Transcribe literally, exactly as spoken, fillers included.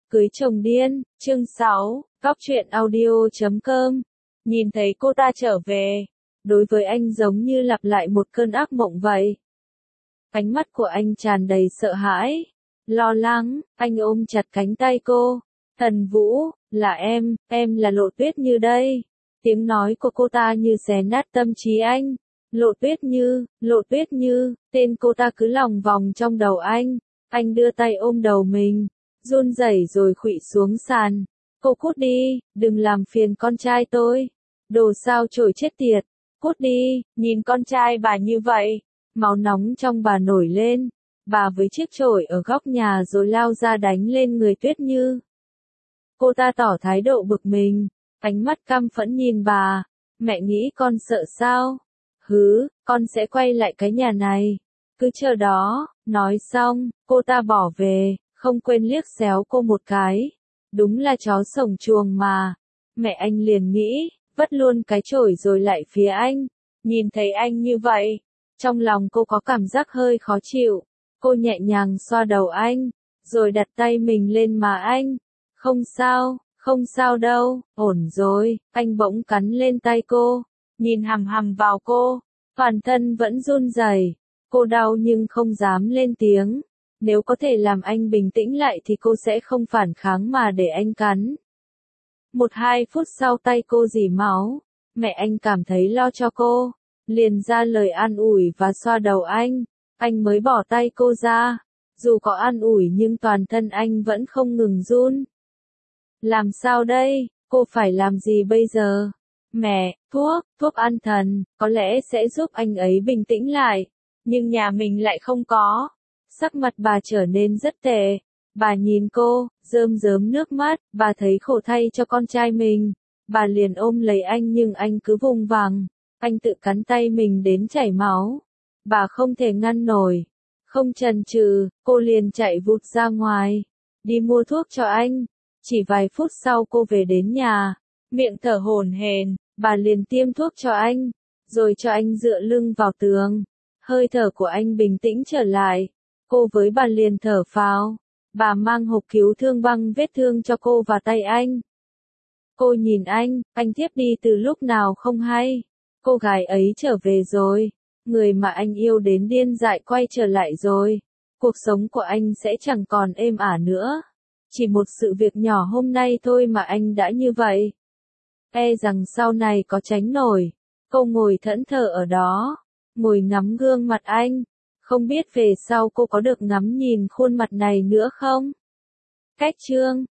Cưới chồng điên, chương sáu, góc truyện audio chấm com. Nhìn thấy cô ta trở về, đối với anh giống như lặp lại một cơn ác mộng vậy. Ánh mắt của anh tràn đầy sợ hãi, lo lắng, anh ôm chặt cánh tay cô. Thần Vũ, là em, em là Lộ Tuyết Như đây. Tiếng nói của cô ta như xé nát tâm trí anh. Lộ Tuyết Như, Lộ Tuyết Như, tên cô ta cứ lòng vòng trong đầu anh. Anh đưa tay ôm đầu mình, run rẩy rồi khuỵu xuống sàn. Cô cút đi, đừng làm phiền con trai tôi. Đồ sao chổi chết tiệt, cút đi, nhìn con trai bà như vậy. Máu nóng trong bà nổi lên, bà với chiếc chổi ở góc nhà rồi lao ra đánh lên người Tuyết Như. Cô ta tỏ thái độ bực mình, ánh mắt căm phẫn nhìn bà. Mẹ nghĩ con sợ sao? Hứ, con sẽ quay lại cái nhà này. Cứ chờ đó. Nói xong, cô ta bỏ về, không quên liếc xéo cô một cái. Đúng là chó sổng chuồng mà. Mẹ anh liền nghĩ, vất luôn cái chổi rồi lại phía anh. Nhìn thấy anh như vậy, trong lòng cô có cảm giác hơi khó chịu. Cô nhẹ nhàng xoa đầu anh, rồi đặt tay mình lên má anh. Không sao, không sao đâu, ổn rồi. Anh bỗng cắn lên tay cô, nhìn hằm hằm vào cô, toàn thân vẫn run rẩy. Cô đau nhưng không dám lên tiếng. Nếu có thể làm anh bình tĩnh lại thì cô sẽ không phản kháng mà để anh cắn. Một hai phút sau tay cô rỉ máu, mẹ anh cảm thấy lo cho cô, liền ra lời an ủi và xoa đầu anh. Anh mới bỏ tay cô ra. Dù có an ủi nhưng toàn thân anh vẫn không ngừng run. Làm sao đây, cô phải làm gì bây giờ? Mẹ, thuốc, thuốc an thần, có lẽ sẽ giúp anh ấy bình tĩnh lại. Nhưng nhà mình lại không có. Sắc mặt bà trở nên rất tệ. Bà nhìn cô, rơm rớm nước mắt, bà thấy khổ thay cho con trai mình. Bà liền ôm lấy anh nhưng anh cứ vùng vằng. Anh tự cắn tay mình đến chảy máu. Bà không thể ngăn nổi. Không chần chừ, cô liền chạy vụt ra ngoài. Đi mua thuốc cho anh. Chỉ vài phút sau cô về đến nhà. Miệng thở hổn hển, bà liền tiêm thuốc cho anh. Rồi cho anh dựa lưng vào tường. Hơi thở của anh bình tĩnh trở lại. Cô với bà liền thở phào. Bà mang hộp cứu thương băng vết thương cho cô và tay anh. Cô nhìn anh, anh tiếp đi từ lúc nào không hay. Cô gái ấy trở về rồi. Người mà anh yêu đến điên dại quay trở lại rồi. Cuộc sống của anh sẽ chẳng còn êm ả nữa. Chỉ một sự việc nhỏ hôm nay thôi mà anh đã như vậy. E rằng sau này có tránh nổi. Cô ngồi thẫn thờ ở đó. Ngồi ngắm gương mặt anh. Không biết về sau cô có được ngắm nhìn khuôn mặt này nữa không? Cách chương